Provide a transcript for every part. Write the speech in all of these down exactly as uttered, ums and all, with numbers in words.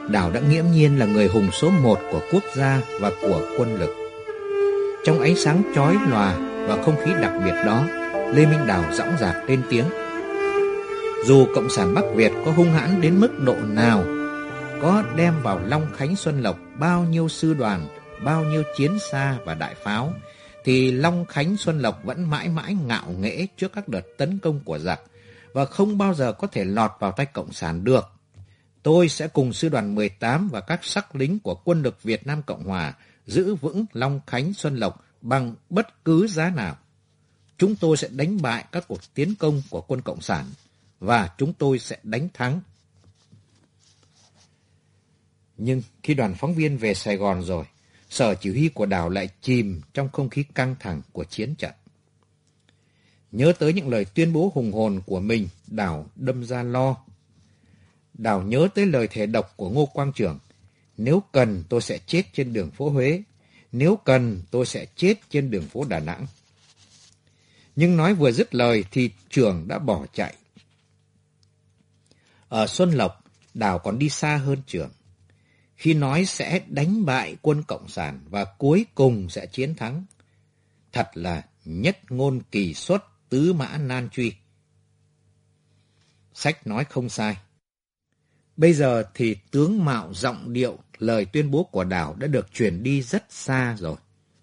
Đảo đã nghiễm nhiên là người hùng số một của quốc gia và của quân lực. Trong ánh sáng chói lòa và không khí đặc biệt đó, Lê Minh Đào dõng dạc lên tiếng. Dù Cộng sản Bắc Việt có hung hãn đến mức độ nào, có đem vào Long Khánh Xuân Lộc bao nhiêu sư đoàn, bao nhiêu chiến xa và đại pháo, thì Long Khánh Xuân Lộc vẫn mãi mãi ngạo nghễ trước các đợt tấn công của giặc và không bao giờ có thể lọt vào tay Cộng sản được. Tôi sẽ cùng sư đoàn mười tám và các sắc lính của quân lực Việt Nam Cộng Hòa giữ vững Long Khánh Xuân Lộc bằng bất cứ giá nào. Chúng tôi sẽ đánh bại các cuộc tiến công của quân Cộng sản và chúng tôi sẽ đánh thắng. Nhưng khi đoàn phóng viên về Sài Gòn rồi, sở chỉ huy của Đào lại chìm trong không khí căng thẳng của chiến trận. Nhớ tới những lời tuyên bố hùng hồn của mình, Đào đâm ra lo. Đào nhớ tới lời thề độc của Ngô Quang Trưởng. Nếu cần tôi sẽ chết trên đường phố Huế, nếu cần tôi sẽ chết trên đường phố Đà Nẵng. Nhưng nói vừa dứt lời thì Trưởng đã bỏ chạy. Ở Xuân Lộc, Đào còn đi xa hơn Trưởng. Khi nói sẽ đánh bại quân Cộng sản và cuối cùng sẽ chiến thắng. Thật là nhất ngôn kỳ xuất, tứ mã nan truy. Sách nói không sai. Bây giờ thì tướng mạo, giọng điệu, lời tuyên bố của Đào đã được truyền đi rất xa rồi.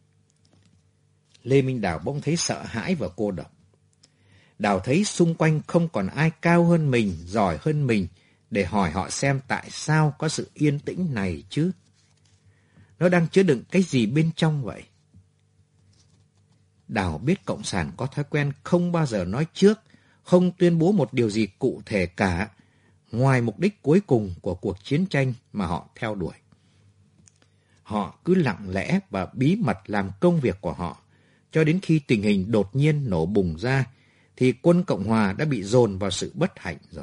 Lê Minh Đào bỗng thấy sợ hãi và cô độc. Đào thấy xung quanh không còn ai cao hơn mình, giỏi hơn mình, để hỏi họ xem tại sao có sự yên tĩnh này chứ. Nó đang chứa đựng cái gì bên trong vậy? Đào biết Cộng sản có thói quen không bao giờ nói trước, không tuyên bố một điều gì cụ thể cả, ngoài mục đích cuối cùng của cuộc chiến tranh mà họ theo đuổi. Họ cứ lặng lẽ và bí mật làm công việc của họ, cho đến khi tình hình đột nhiên nổ bùng ra, thì quân Cộng Hòa đã bị dồn vào sự bất hạnh rồi.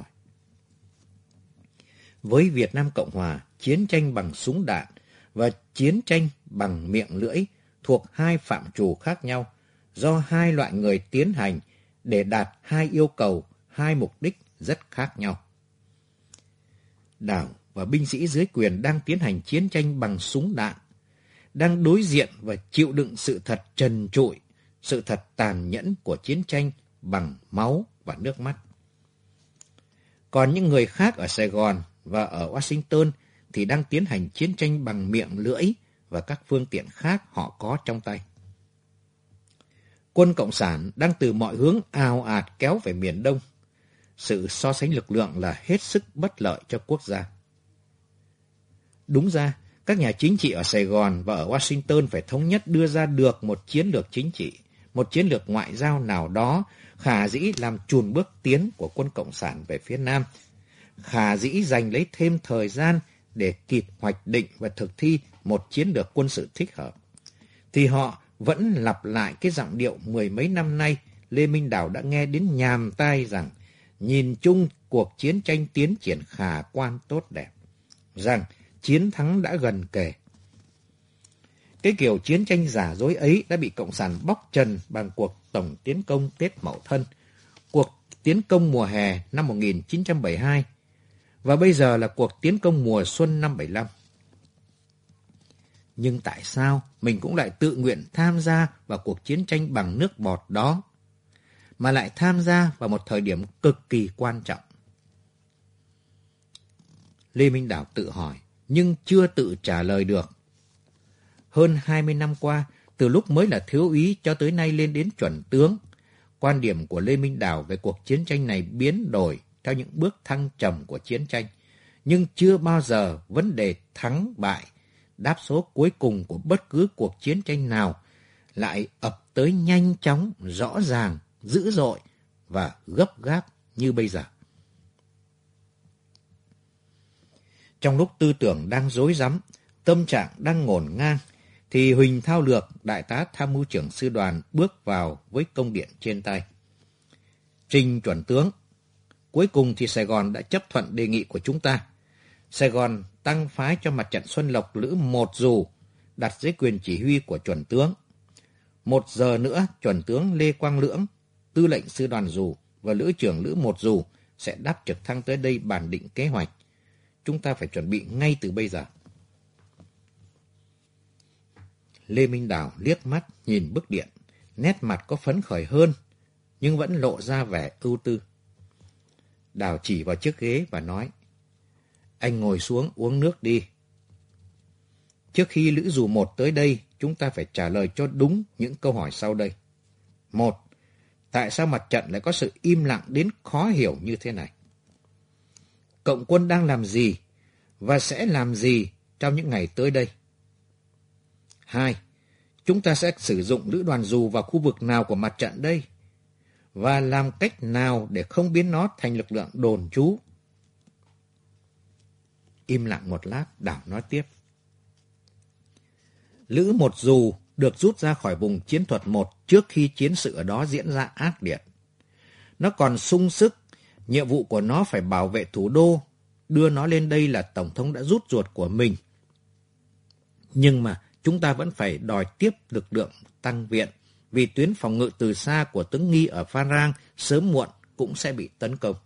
Với Việt Nam Cộng Hòa, chiến tranh bằng súng đạn và chiến tranh bằng miệng lưỡi thuộc hai phạm trù khác nhau, do hai loại người tiến hành để đạt hai yêu cầu, hai mục đích rất khác nhau. Đảo và binh sĩ dưới quyền đang tiến hành chiến tranh bằng súng đạn, đang đối diện và chịu đựng sự thật trần trụi, sự thật tàn nhẫn của chiến tranh bằng máu và nước mắt. Còn những người khác ở Sài Gòn và ở Washington thì đang tiến hành chiến tranh bằng miệng lưỡi và các phương tiện khác họ có trong tay. Quân Cộng sản đang từ mọi hướng ào ạt kéo về miền Đông. Sự so sánh lực lượng là hết sức bất lợi cho quốc gia. Đúng ra, các nhà chính trị ở Sài Gòn và ở Washington phải thống nhất đưa ra được một chiến lược chính trị, một chiến lược ngoại giao nào đó khả dĩ làm chùn bước tiến của quân Cộng sản về phía Nam, khả dĩ giành lấy thêm thời gian để kịp hoạch định và thực thi một chiến lược quân sự thích hợp. Thì họ vẫn lặp lại cái giọng điệu mười mấy năm nay Lê Minh Đào đã nghe đến nhàm tai rằng nhìn chung cuộc chiến tranh tiến triển khả quan tốt đẹp, rằng chiến thắng đã gần kề. Cái kiểu chiến tranh giả dối ấy đã bị Cộng sản bóc trần bằng cuộc tổng tiến công Tết Mậu Thân, cuộc tiến công mùa hè năm một nghìn chín trăm bảy mươi hai, và bây giờ là cuộc tiến công mùa xuân năm bảy mươi lăm. Nhưng tại sao mình cũng lại tự nguyện tham gia vào cuộc chiến tranh bằng nước bọt đó, mà lại tham gia vào một thời điểm cực kỳ quan trọng? Lê Minh Đào tự hỏi, nhưng chưa tự trả lời được. Hơn hai mươi năm qua, từ lúc mới là thiếu úy cho tới nay lên đến chuẩn tướng, quan điểm của Lê Minh Đào về cuộc chiến tranh này biến đổi theo những bước thăng trầm của chiến tranh, nhưng chưa bao giờ vấn đề thắng bại, đáp số cuối cùng của bất cứ cuộc chiến tranh nào lại ập tới nhanh chóng, rõ ràng, dữ dội và gấp gáp như bây giờ. Trong lúc tư tưởng đang rối rắm, tâm trạng đang ngổn ngang, thì Huỳnh Thao Lược, đại tá tham mưu trưởng sư đoàn, bước vào với công điện trên tay. Trình chuẩn tướng, cuối cùng thì Sài Gòn đã chấp thuận đề nghị của chúng ta. Sài Gòn tăng phái cho mặt trận Xuân Lộc lữ một dù, đặt dưới quyền chỉ huy của chuẩn tướng. Một giờ nữa, chuẩn tướng Lê Quang Lưỡng, tư lệnh sư đoàn dù và lữ trưởng lữ một dù sẽ đáp trực thăng tới đây bàn định kế hoạch. chúng ta phải chuẩn bị ngay từ bây giờ. Lê Minh Đào liếc mắt nhìn bức điện, nét mặt có phấn khởi hơn, nhưng vẫn lộ ra vẻ ưu tư. Đào chỉ vào chiếc ghế và nói, anh ngồi xuống uống nước đi. Trước khi Lữ Dù Một tới đây, chúng ta phải trả lời cho đúng những câu hỏi sau đây. Một, tại sao mặt trận lại có sự im lặng đến khó hiểu như thế này? Cộng quân đang làm gì và sẽ làm gì trong những ngày tới đây? Hai, chúng ta sẽ sử dụng lữ đoàn dù vào khu vực nào của mặt trận đây? Và làm cách nào để không biến nó thành lực lượng đồn trú? Im lặng một lát, Đào nói tiếp. Lữ một dù được rút ra khỏi vùng chiến thuật một trước khi chiến sự ở đó diễn ra ác liệt. Nó còn sung sức, nhiệm vụ của nó phải bảo vệ thủ đô, đưa nó lên đây là Tổng thống đã rút ruột của mình. Nhưng mà chúng ta vẫn phải đòi tiếp lực lượng tăng viện, vì tuyến phòng ngự từ xa của tướng Nghi ở Phan Rang sớm muộn cũng sẽ bị tấn công.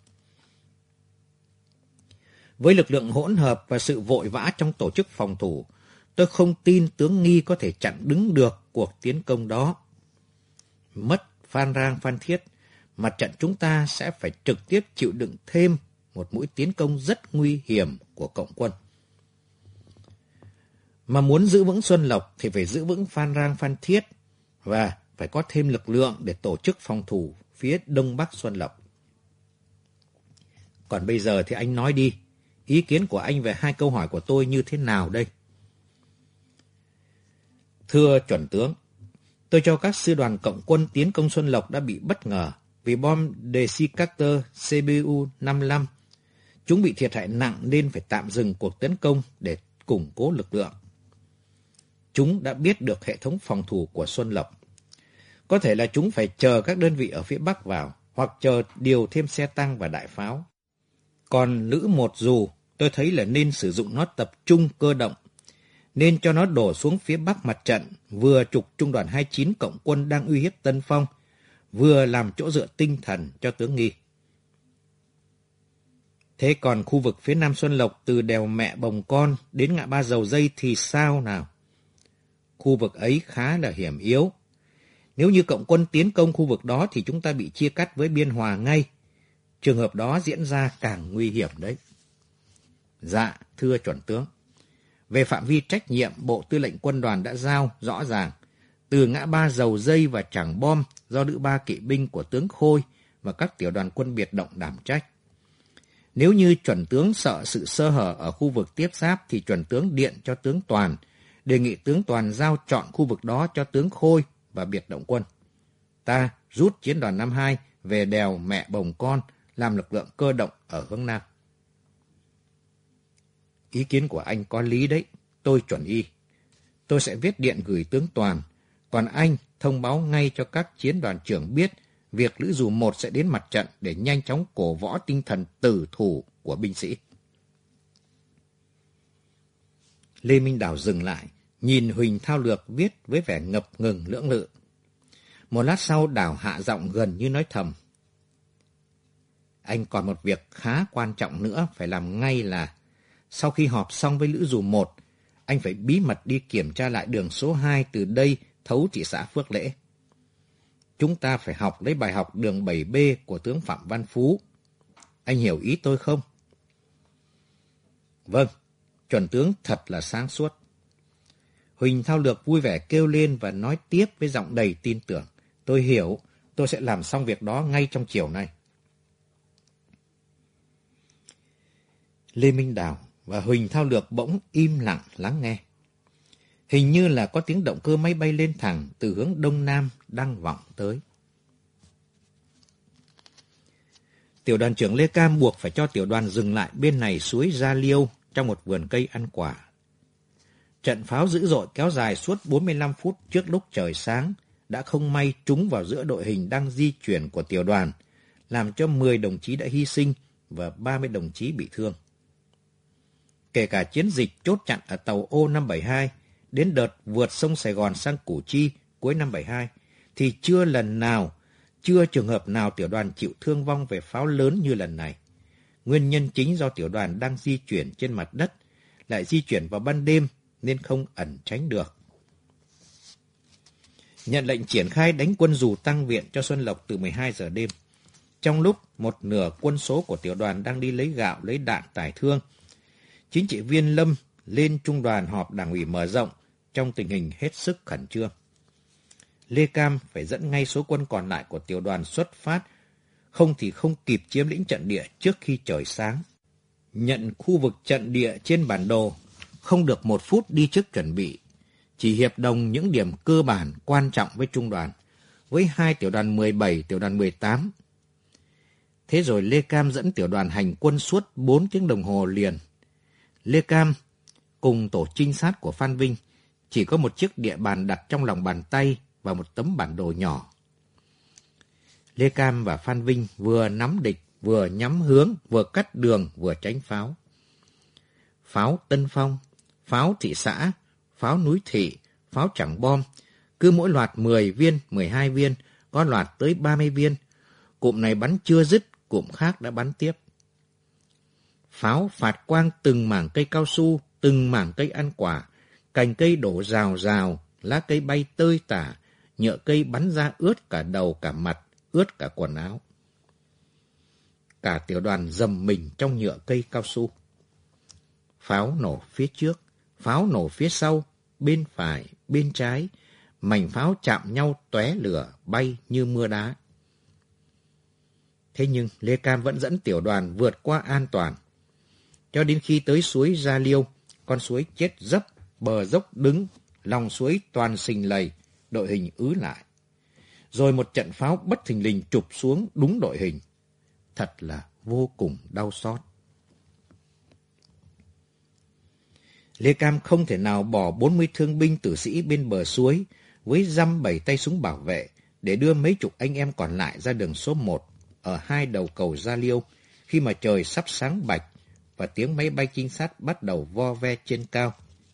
Với lực lượng hỗn hợp và sự vội vã trong tổ chức phòng thủ, tôi không tin tướng Nghi có thể chặn đứng được cuộc tiến công đó. Mất Phan Rang Phan Thiết, mặt trận chúng ta sẽ phải trực tiếp chịu đựng thêm một mũi tiến công rất nguy hiểm của Cộng quân. Mà muốn giữ vững Xuân Lộc thì phải giữ vững Phan Rang Phan Thiết và phải có thêm lực lượng để tổ chức phòng thủ phía đông bắc Xuân Lộc. Còn bây giờ thì anh nói đi, ý kiến của anh về hai câu hỏi của tôi như thế nào đây? Thưa chuẩn tướng, tôi cho các sư đoàn Cộng quân tiến công Xuân Lộc đã bị bất ngờ vì bom Desicator C B U năm mươi lăm. Chúng bị thiệt hại nặng nên phải tạm dừng cuộc tấn công để củng cố lực lượng. Chúng đã biết được hệ thống phòng thủ của Xuân Lộc. Có thể là chúng phải chờ các đơn vị ở phía Bắc vào, hoặc chờ điều thêm xe tăng và đại pháo. Còn Lữ một dù, tôi thấy là nên sử dụng nó tập trung cơ động, nên cho nó đổ xuống phía Bắc mặt trận, vừa trục trung đoàn hai mươi chín Cộng quân đang uy hiếp Tân Phong, vừa làm chỗ dựa tinh thần cho tướng Nghi. Thế còn khu vực phía Nam Xuân Lộc từ đèo Mẹ Bồng Con đến ngã ba Dầu Dây thì sao nào? Khu vực ấy khá là hiểm yếu. Nếu như Cộng quân tiến công khu vực đó thì chúng ta bị chia cắt với Biên Hòa ngay. Trường hợp đó diễn ra càng nguy hiểm đấy. Dạ, thưa chuẩn tướng. Về phạm vi trách nhiệm, Bộ Tư lệnh Quân đoàn đã giao rõ ràng từ ngã ba Dầu Dây và Trảng Bom do Lữ ba kỵ binh của tướng Khôi và các tiểu đoàn quân biệt động đảm trách. Nếu như chuẩn tướng sợ sự sơ hở ở khu vực tiếp giáp thì chuẩn tướng điện cho tướng Toàn, đề nghị tướng Toàn giao chọn khu vực đó cho tướng Khôi và biệt động quân. Ta rút chiến đoàn năm mươi hai về đèo Mẹ Bồng Con làm lực lượng cơ động ở hướng Nam. Ý kiến của anh có lý đấy, tôi chuẩn y. Tôi sẽ viết điện gửi tướng Toàn, còn anh thông báo ngay cho các chiến đoàn trưởng biết việc Lữ Dù một sẽ đến mặt trận để nhanh chóng cổ võ tinh thần tử thủ của binh sĩ. Lê Minh Đào dừng lại, nhìn Huỳnh Thao Lược viết với vẻ ngập ngừng lưỡng lự. Một lát sau Đào hạ giọng gần như nói thầm. Anh còn một việc khá quan trọng nữa phải làm ngay là sau khi họp xong với Lữ Dù một, anh phải bí mật đi kiểm tra lại đường số hai từ đây thấu thị xã Phước Lễ. Chúng ta phải học lấy bài học đường bảy B của tướng Phạm Văn Phú. Anh hiểu ý tôi không? Vâng, chuẩn tướng thật là sáng suốt. Huỳnh Thao Lược vui vẻ kêu lên và nói tiếp với giọng đầy tin tưởng. Tôi hiểu, tôi sẽ làm xong việc đó ngay trong chiều nay. Lê Minh Đào và Huỳnh Thao Lược bỗng im lặng lắng nghe. Hình như là có tiếng động cơ máy bay lên thẳng từ hướng đông nam đang vọng tới. Tiểu đoàn trưởng Lê Cam buộc phải cho tiểu đoàn dừng lại bên này suối Gia Liêu trong một vườn cây ăn quả. Trận pháo dữ dội kéo dài suốt bốn mươi lăm phút trước lúc trời sáng đã không may trúng vào giữa đội hình đang di chuyển của tiểu đoàn, làm cho mười đồng chí đã hy sinh và ba mươi đồng chí bị thương. Kể cả chiến dịch chốt chặn ở tàu ô năm bảy hai, đến đợt vượt sông Sài Gòn sang Củ Chi cuối năm bảy hai, thì chưa lần nào, chưa trường hợp nào tiểu đoàn chịu thương vong về pháo lớn như lần này. Nguyên nhân chính do tiểu đoàn đang di chuyển trên mặt đất, lại di chuyển vào ban đêm nên không ẩn tránh được. Nhận lệnh triển khai đánh quân dù tăng viện cho Xuân Lộc từ mười hai giờ đêm. Trong lúc một nửa quân số của tiểu đoàn đang đi lấy gạo, lấy đạn tải thương, chính trị viên Lâm lên trung đoàn họp đảng ủy mở rộng trong tình hình hết sức khẩn trương. Lê Cam phải dẫn ngay số quân còn lại của tiểu đoàn xuất phát, không thì không kịp chiếm lĩnh trận địa trước khi trời sáng. Nhận khu vực trận địa trên bản đồ, không được một phút đi trước chuẩn bị, chỉ hiệp đồng những điểm cơ bản quan trọng với trung đoàn, với hai tiểu đoàn mười bảy, tiểu đoàn mười tám. Thế rồi Lê Cam dẫn tiểu đoàn hành quân suốt bốn tiếng đồng hồ liền. Lê Cam cùng tổ trinh sát của Phan Vinh chỉ có một chiếc địa bàn đặt trong lòng bàn tay và một tấm bản đồ nhỏ. Lê Cam và Phan Vinh vừa nắm địch, vừa nhắm hướng, vừa cắt đường, vừa tránh pháo. Pháo Tân Phong, pháo thị xã, pháo núi thị, pháo Trảng Bom, cứ mỗi loạt mười viên, mười hai viên, có loạt tới ba mươi viên. Cụm này bắn chưa dứt, cụm khác đã bắn tiếp. Pháo phạt quang từng mảng cây cao su, từng mảng cây ăn quả, cành cây đổ rào rào, lá cây bay tơi tả, nhựa cây bắn ra ướt cả đầu cả mặt, ướt cả quần áo. Cả tiểu đoàn dầm mình trong nhựa cây cao su. Pháo nổ phía trước, pháo nổ phía sau, bên phải, bên trái, mảnh pháo chạm nhau tóe lửa bay như mưa đá. Thế nhưng Lê Cam vẫn dẫn tiểu đoàn vượt qua an toàn. Cho đến khi tới suối Gia Liêu, con suối chết dấp, bờ dốc đứng, lòng suối toàn sình lầy, đội hình ứ lại. Rồi một trận pháo bất thình lình chụp xuống đúng đội hình. Thật là vô cùng đau xót. Lê Cam không thể nào bỏ bốn mươi thương binh tử sĩ bên bờ suối với dăm bảy tay súng bảo vệ để đưa mấy chục anh em còn lại ra đường số một ở hai đầu cầu Gia Liêu khi mà trời sắp sáng bạch và tiếng máy bay trinh sát bắt đầu vo ve trên cao.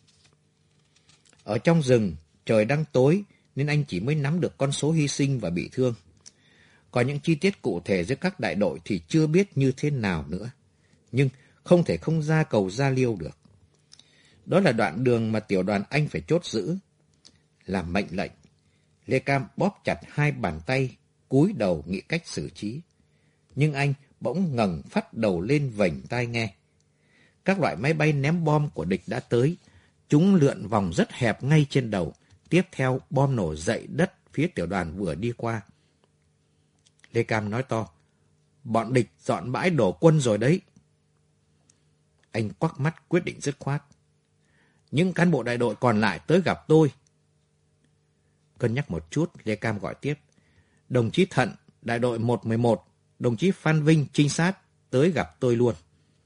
Ở trong rừng, trời đang tối nên anh chỉ mới nắm được con số hy sinh và bị thương. Còn những chi tiết cụ thể giữa các đại đội thì chưa biết như thế nào nữa. Nhưng không thể không ra cầu Gia Liêu được. Đó là đoạn đường mà tiểu đoàn anh phải chốt giữ. Làm mệnh lệnh, Lê Cam bóp chặt hai bàn tay, cúi đầu nghĩ cách xử trí. Nhưng anh bỗng ngẩng phát đầu lên vểnh tai nghe. Các loại máy bay ném bom của địch đã tới. Chúng lượn vòng rất hẹp ngay trên đầu. Tiếp theo bom nổ dậy đất phía tiểu đoàn vừa đi qua. Lê Cam nói to, bọn địch dọn bãi đổ quân rồi đấy. Anh quắc mắt quyết định dứt khoát. Những cán bộ đại đội còn lại tới gặp tôi. Cân nhắc một chút, Lê Cam gọi tiếp. Đồng chí Thận, đại đội một một một, đồng chí Phan Vinh, trinh sát, tới gặp tôi luôn.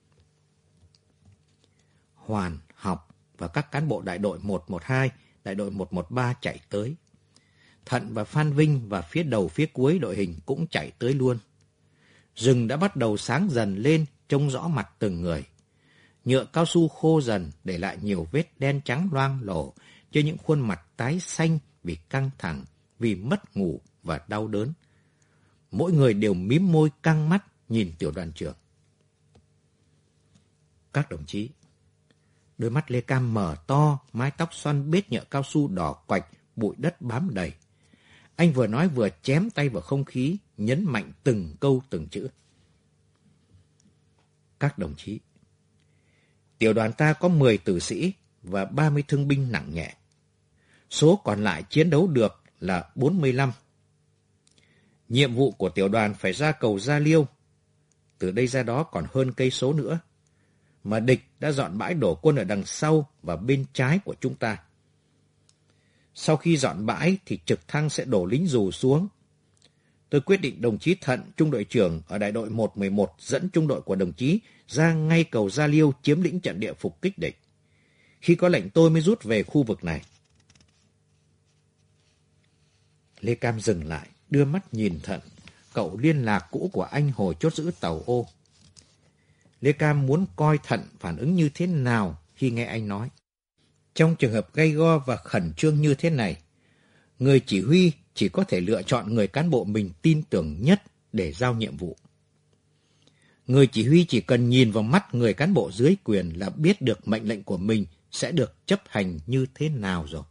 Hoàn, Học và các cán bộ đại đội một một hai, đại đội một một ba chạy tới. Thận và Phan Vinh và phía đầu phía cuối đội hình cũng chạy tới luôn. Rừng đã bắt đầu sáng dần lên, trông rõ mặt từng người. Nhựa cao su khô dần để lại nhiều vết đen trắng loang lổ trên những khuôn mặt tái xanh vì căng thẳng, vì mất ngủ và đau đớn. Mỗi người đều mím môi căng mắt nhìn tiểu đoàn trưởng. Các đồng chí, đôi mắt Lê Cam mở to, mái tóc xoăn bết nhựa cao su đỏ quạch, bụi đất bám đầy. Anh vừa nói vừa chém tay vào không khí, nhấn mạnh từng câu từng chữ. Các đồng chí, tiểu đoàn ta có mười tử sĩ và ba mươi thương binh nặng nhẹ. Số còn lại chiến đấu được là bốn mươi lăm. Nhiệm vụ của tiểu đoàn phải ra cầu Gia Liêu. Từ đây ra đó còn hơn cây số nữa. Mà địch đã dọn bãi đổ quân ở đằng sau và bên trái của chúng ta. Sau khi dọn bãi thì trực thăng sẽ đổ lính dù xuống. Tôi quyết định đồng chí Thận, trung đội trưởng ở đại đội một một một dẫn trung đội của đồng chí ra ngay cầu Gia Liêu chiếm lĩnh trận địa phục kích địch. Khi có lệnh tôi mới rút về khu vực này. Lê Cam dừng lại, đưa mắt nhìn Thận, cậu liên lạc cũ của anh hồi chốt giữ tàu ô. Lê Cam muốn coi Thận phản ứng như thế nào khi nghe anh nói. Trong trường hợp gay go và khẩn trương như thế này, người chỉ huy chỉ có thể lựa chọn người cán bộ mình tin tưởng nhất để giao nhiệm vụ. Người chỉ huy chỉ cần nhìn vào mắt người cán bộ dưới quyền là biết được mệnh lệnh của mình sẽ được chấp hành như thế nào rồi.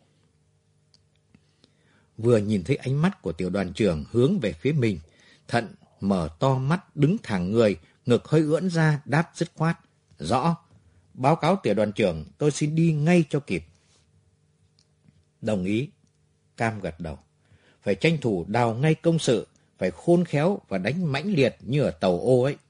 Vừa nhìn thấy ánh mắt của tiểu đoàn trưởng hướng về phía mình, Thận mở to mắt đứng thẳng người, ngực hơi ưỡn ra đáp dứt khoát. Rõ, báo cáo tiểu đoàn trưởng, tôi xin đi ngay cho kịp. Đồng ý. Cam gật đầu. Phải tranh thủ đào ngay công sự, phải khôn khéo và đánh mãnh liệt như ở tàu ô ấy.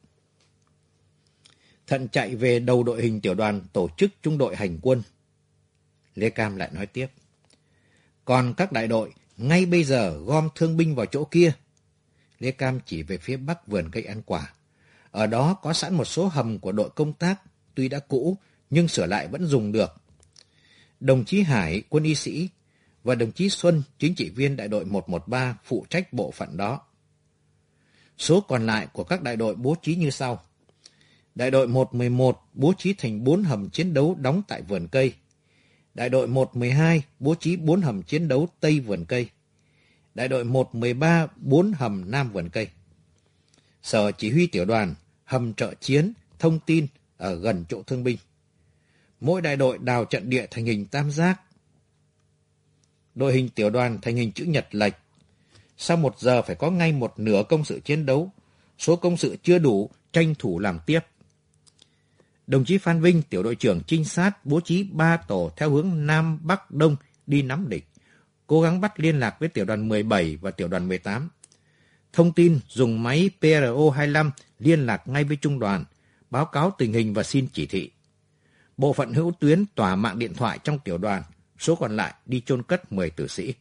Thận chạy về đầu đội hình tiểu đoàn tổ chức trung đội hành quân. Lê Cam lại nói tiếp. Còn các đại đội, ngay bây giờ gom thương binh vào chỗ kia. Lê Cam chỉ về phía bắc vườn cây ăn quả. Ở đó có sẵn một số hầm của đội công tác, tuy đã cũ nhưng sửa lại vẫn dùng được. Đồng chí Hải, quân y sĩ, và đồng chí Xuân, chính trị viên đại đội một một ba phụ trách bộ phận đó. Số còn lại của các đại đội bố trí như sau. Đại đội một một một bố trí thành bốn hầm chiến đấu đóng tại vườn cây. Đại đội một một hai bố trí bốn hầm chiến đấu tây vườn cây. Đại đội một một ba bốn hầm nam vườn cây. Sở chỉ huy tiểu đoàn, hầm trợ chiến, thông tin ở gần chỗ thương binh. Mỗi đại đội đào trận địa thành hình tam giác. Đội hình tiểu đoàn thành hình chữ nhật lệch. Sau một giờ phải có ngay một nửa công sự chiến đấu. Số công sự chưa đủ, tranh thủ làm tiếp. Đồng chí Phan Vinh, tiểu đội trưởng trinh sát, bố trí ba tổ theo hướng Nam Bắc Đông đi nắm địch. Cố gắng bắt liên lạc với tiểu đoàn mười bảy và tiểu đoàn mười tám. Thông tin dùng máy P R O hai lăm liên lạc ngay với trung đoàn, báo cáo tình hình và xin chỉ thị. Bộ phận hữu tuyến tỏa mạng điện thoại trong tiểu đoàn, số còn lại đi chôn cất mười tử sĩ.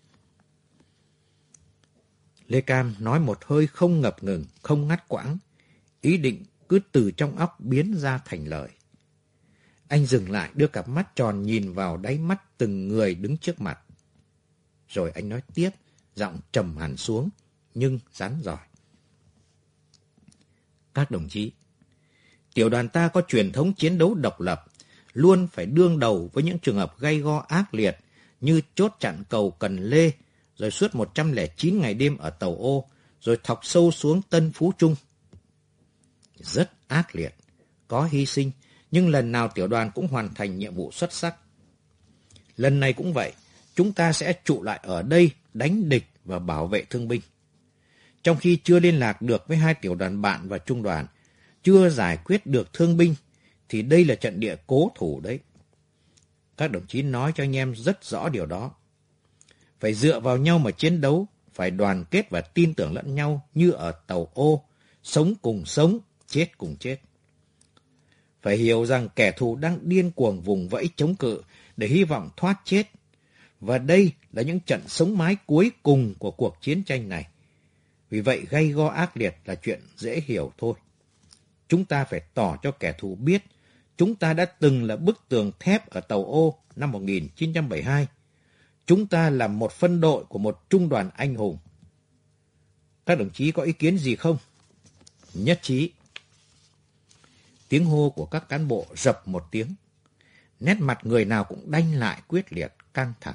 Lê Cam nói một hơi không ngập ngừng, không ngắt quãng, ý định cứ từ trong óc biến ra thành lời. Anh dừng lại đưa cặp mắt tròn nhìn vào đáy mắt từng người đứng trước mặt. Rồi anh nói tiếp, giọng trầm hẳn xuống, nhưng rắn giỏi. Các đồng chí, tiểu đoàn ta có truyền thống chiến đấu độc lập, luôn phải đương đầu với những trường hợp gay go ác liệt như chốt chặn cầu Cần Lê, rồi suốt một trăm lẻ chín ngày đêm ở tàu ô, rồi thọc sâu xuống Tân Phú Trung. Rất ác liệt, có hy sinh, nhưng lần nào tiểu đoàn cũng hoàn thành nhiệm vụ xuất sắc. Lần này cũng vậy, chúng ta sẽ trụ lại ở đây, đánh địch và bảo vệ thương binh. Trong khi chưa liên lạc được với hai tiểu đoàn bạn và trung đoàn, chưa giải quyết được thương binh, thì đây là trận địa cố thủ đấy. Các đồng chí nói cho anh em rất rõ điều đó. Phải dựa vào nhau mà chiến đấu, phải đoàn kết và tin tưởng lẫn nhau như ở tàu ô, sống cùng sống, chết cùng chết. Phải hiểu rằng kẻ thù đang điên cuồng vùng vẫy chống cự để hy vọng thoát chết. Và đây là những trận sống mái cuối cùng của cuộc chiến tranh này. Vì vậy gay go ác liệt là chuyện dễ hiểu thôi. Chúng ta phải tỏ cho kẻ thù biết chúng ta đã từng là bức tường thép ở tàu ô năm một nghìn chín trăm bảy mươi hai. Chúng ta là một phân đội của một trung đoàn anh hùng. Các đồng chí có ý kiến gì không? Nhất trí. Tiếng hô của các cán bộ rập một tiếng. Nét mặt người nào cũng đanh lại quyết liệt, căng thẳng.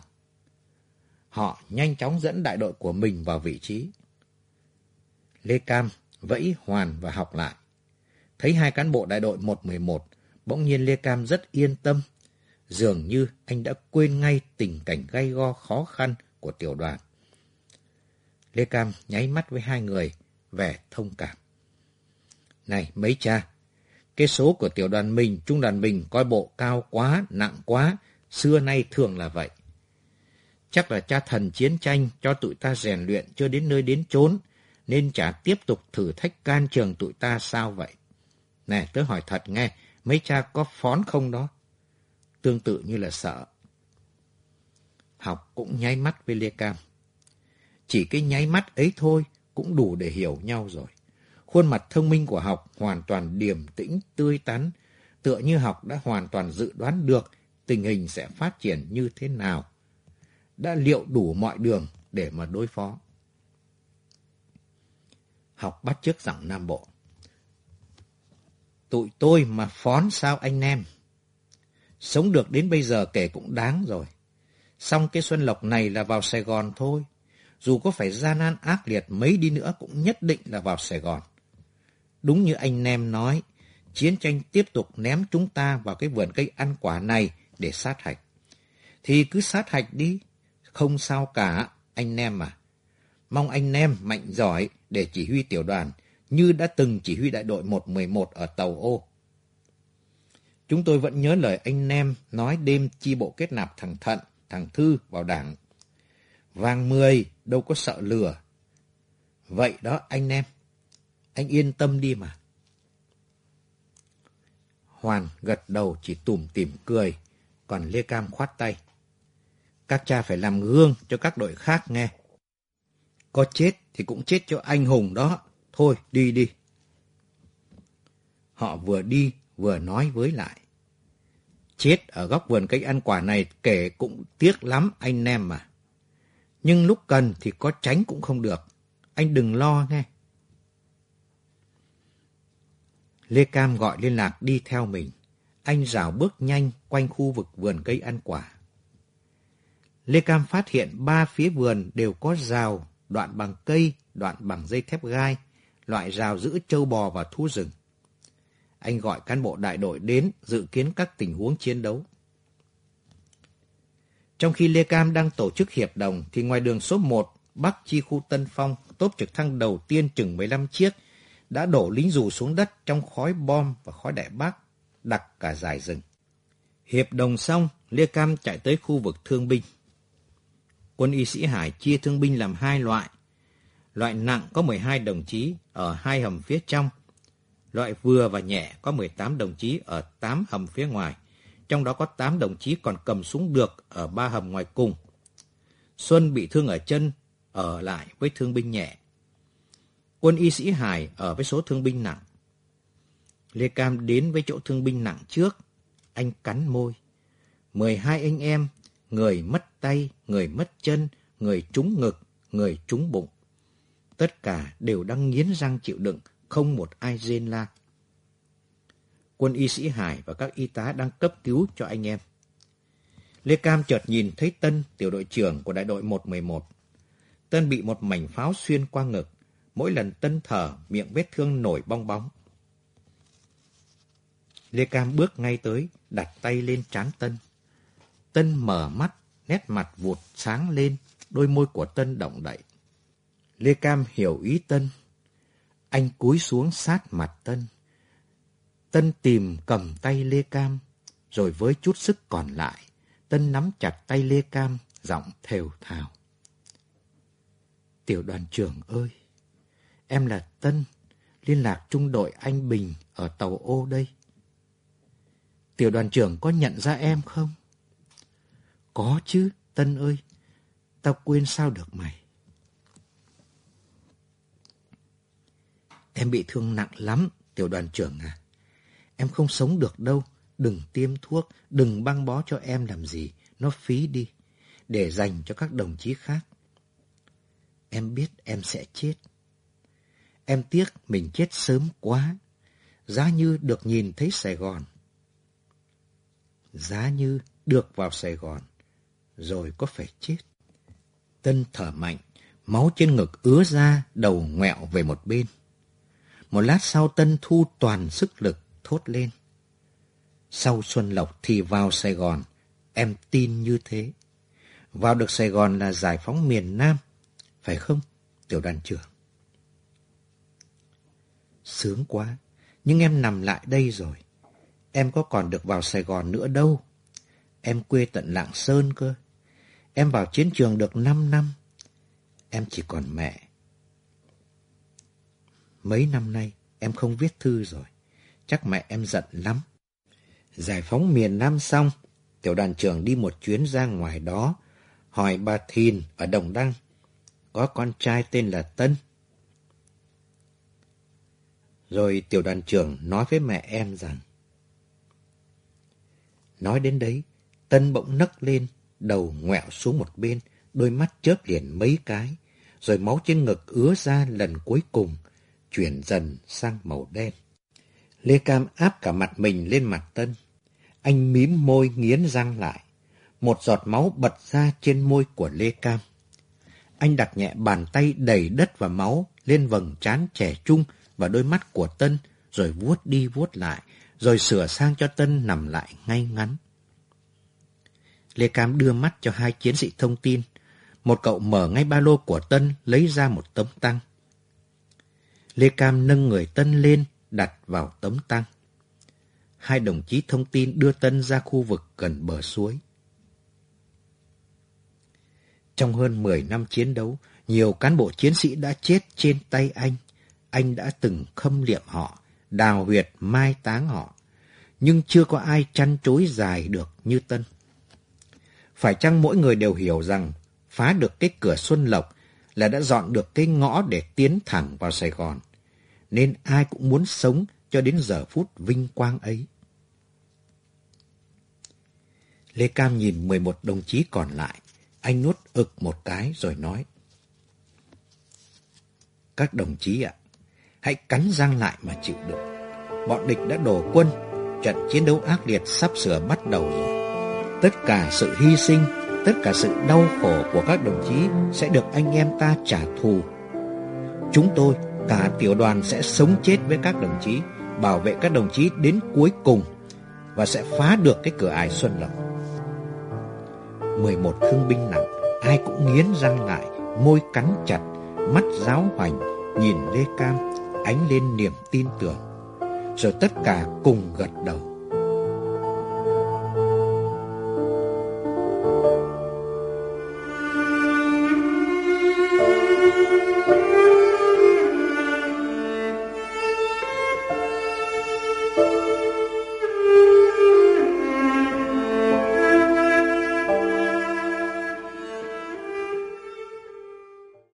Họ nhanh chóng dẫn đại đội của mình vào vị trí. Lê Cam vẫy Hoàn và Học lại. Thấy hai cán bộ đại đội một một một, bỗng nhiên Lê Cam rất yên tâm. Dường như anh đã quên ngay tình cảnh gay go khó khăn của tiểu đoàn. Lê Cam nháy mắt với hai người, vẻ thông cảm. Này mấy cha, cái số của tiểu đoàn mình, trung đoàn mình coi bộ cao quá, nặng quá, xưa nay thường là vậy. Chắc là cha thần chiến tranh cho tụi ta rèn luyện chưa đến nơi đến chốn, nên chả tiếp tục thử thách can trường tụi ta sao vậy? Này, tớ hỏi thật nghe, mấy cha có phón không đó? Tương tự như là sợ. Học cũng nháy mắt với Lê Cam. Chỉ cái nháy mắt ấy thôi cũng đủ để hiểu nhau rồi. Khuôn mặt thông minh của Học hoàn toàn điềm tĩnh, tươi tắn, tựa như Học đã hoàn toàn dự đoán được tình hình sẽ phát triển như thế nào. Đã liệu đủ mọi đường để mà đối phó. Học bắt chước giọng Nam Bộ. Tụi tôi mà phón sao anh em? Sống được đến bây giờ kể cũng đáng rồi. Xong cái xuân lộc này là vào Sài Gòn thôi. Dù có phải gian nan ác liệt mấy đi nữa cũng nhất định là vào Sài Gòn. Đúng như anh Nem nói, chiến tranh tiếp tục ném chúng ta vào cái vườn cây ăn quả này để sát hạch. Thì cứ sát hạch đi, không sao cả, anh Nem à. Mong anh Nem mạnh giỏi để chỉ huy tiểu đoàn, như đã từng chỉ huy đại đội một một một ở Tàu Ô. Chúng tôi vẫn nhớ lời anh Nem nói đêm chi bộ kết nạp thằng Thận, thằng Thư vào đảng. Vàng mười đâu có sợ lừa. Vậy đó anh Nem, anh yên tâm đi mà. Hoàn gật đầu chỉ tủm tỉm cười, còn Lê Cam khoát tay. Các cha phải làm gương cho các đội khác nghe. Có chết thì cũng chết cho anh hùng đó. Thôi đi đi. Họ vừa đi vừa nói với lại. Chết ở góc vườn cây ăn quả này kể cũng tiếc lắm anh Nem mà. Nhưng lúc cần thì có tránh cũng không được. Anh đừng lo nghe. Lê Cam gọi liên lạc đi theo mình. Anh rảo bước nhanh quanh khu vực vườn cây ăn quả. Lê Cam phát hiện ba phía vườn đều có rào, đoạn bằng cây, đoạn bằng dây thép gai, loại rào giữ trâu bò và thú rừng. Anh gọi cán bộ đại đội đến dự kiến các tình huống chiến đấu. Trong khi Lê Cam đang tổ chức hiệp đồng, thì ngoài đường số một, Bắc chi khu Tân Phong, tốp trực thăng đầu tiên chừng mười lăm chiếc, đã đổ lính dù xuống đất trong khói bom và khói đại bác, đặc cả dải rừng. Hiệp đồng xong, Lê Cam chạy tới khu vực thương binh. Quân y sĩ Hải chia thương binh làm hai loại. Loại nặng có mười hai đồng chí ở hai hầm phía trong. Loại vừa và nhẹ có mười tám đồng chí ở tám hầm phía ngoài. Trong đó có tám đồng chí còn cầm súng được ở ba hầm ngoài cùng. Xuân bị thương ở chân, ở lại với thương binh nhẹ. Quân y sĩ Hải ở với số thương binh nặng. Lê Cam đến với chỗ thương binh nặng trước. Anh cắn môi. mười hai anh em, người mất tay, người mất chân, người trúng ngực, người trúng bụng. Tất cả đều đang nghiến răng chịu đựng, không một ai rên la. Quân y sĩ Hải và các y tá đang cấp cứu cho anh em. Lê Cam chợt nhìn thấy Tân, tiểu đội trưởng của đại đội một một một. Tân bị một mảnh pháo xuyên qua ngực. Mỗi lần Tân thở, miệng vết thương nổi bong bóng. Lê Cam bước ngay tới, đặt tay lên trán Tân. Tân mở mắt, nét mặt vụt sáng lên, đôi môi của Tân động đậy. Lê Cam hiểu ý Tân. Anh cúi xuống sát mặt Tân. Tân tìm cầm tay Lê Cam, rồi với chút sức còn lại, Tân nắm chặt tay Lê Cam, giọng thều thào. Tiểu đoàn trưởng ơi, em là Tân, liên lạc trung đội anh Bình ở Tàu Ô đây. Tiểu đoàn trưởng có nhận ra em không? Có chứ, Tân ơi, tao quên sao được mày. Em bị thương nặng lắm, tiểu đoàn trưởng à. Em không sống được đâu, đừng tiêm thuốc, đừng băng bó cho em làm gì, nó phí đi, để dành cho các đồng chí khác. Em biết em sẽ chết. Em tiếc mình chết sớm quá, giá như được nhìn thấy Sài Gòn. Giá như được vào Sài Gòn, rồi có phải chết. Tân thở mạnh, máu trên ngực ứa ra, đầu ngoẹo về một bên. Một lát sau Tân thu toàn sức lực, thốt lên. Sau Xuân Lộc thì vào Sài Gòn, em tin như thế. Vào được Sài Gòn là giải phóng miền Nam, phải không, tiểu đoàn trưởng? Sướng quá, nhưng em nằm lại đây rồi. Em có còn được vào Sài Gòn nữa đâu. Em quê tận Lạng Sơn cơ. Em vào chiến trường được năm năm. Em chỉ còn mẹ. Mấy năm nay em không viết thư rồi. Chắc mẹ em giận lắm. Giải phóng miền Nam xong, tiểu đoàn trưởng đi một chuyến ra ngoài đó, hỏi bà Thìn ở Đồng Đăng. Có con trai tên là Tân. Rồi tiểu đoàn trưởng nói với mẹ em rằng. Nói đến đấy, Tân bỗng nấc lên, đầu ngoẹo xuống một bên, đôi mắt chớp liền mấy cái, rồi máu trên ngực ứa ra lần cuối cùng, chuyển dần sang màu đen. Lê Cam áp cả mặt mình lên mặt Tân. Anh mím môi nghiến răng lại. Một giọt máu bật ra trên môi của Lê Cam. Anh đặt nhẹ bàn tay đầy đất và máu lên vầng trán trẻ trung vào đôi mắt của Tân, rồi vuốt đi vuốt lại, rồi sửa sang cho Tân nằm lại ngay ngắn. Lê Cam đưa mắt cho hai chiến sĩ thông tin. Một cậu mở ngay ba lô của Tân, lấy ra một tấm tăng. Lê Cam nâng người Tân lên, đặt vào tấm tăng. Hai đồng chí thông tin đưa Tân ra khu vực gần bờ suối. Trong hơn mười năm chiến đấu, nhiều cán bộ chiến sĩ đã chết trên tay anh. Anh đã từng khâm liệm họ, đào huyệt mai táng họ. Nhưng chưa có ai chăn chối dài được như Tân. Phải chăng mỗi người đều hiểu rằng phá được cái cửa Xuân Lộc là đã dọn được cái ngõ để tiến thẳng vào Sài Gòn, nên ai cũng muốn sống cho đến giờ phút vinh quang ấy. Lê Cam nhìn mười một đồng chí còn lại, anh nuốt ực một cái rồi nói: Các đồng chí ạ, hãy cắn răng lại mà chịu đựng. Bọn địch đã đổ quân, trận chiến đấu ác liệt sắp sửa bắt đầu rồi. Tất cả sự hy sinh, tất cả sự đau khổ của các đồng chí sẽ được anh em ta trả thù. Chúng tôi, cả tiểu đoàn sẽ sống chết với các đồng chí, bảo vệ các đồng chí đến cuối cùng và sẽ phá được cái cửa ải Xuân Lộc. Mười một thương binh nặng, ai cũng nghiến răng lại, môi cắn chặt, mắt giáo hoành, nhìn Lê Cam, ánh lên niềm tin tưởng. Rồi tất cả cùng gật đầu.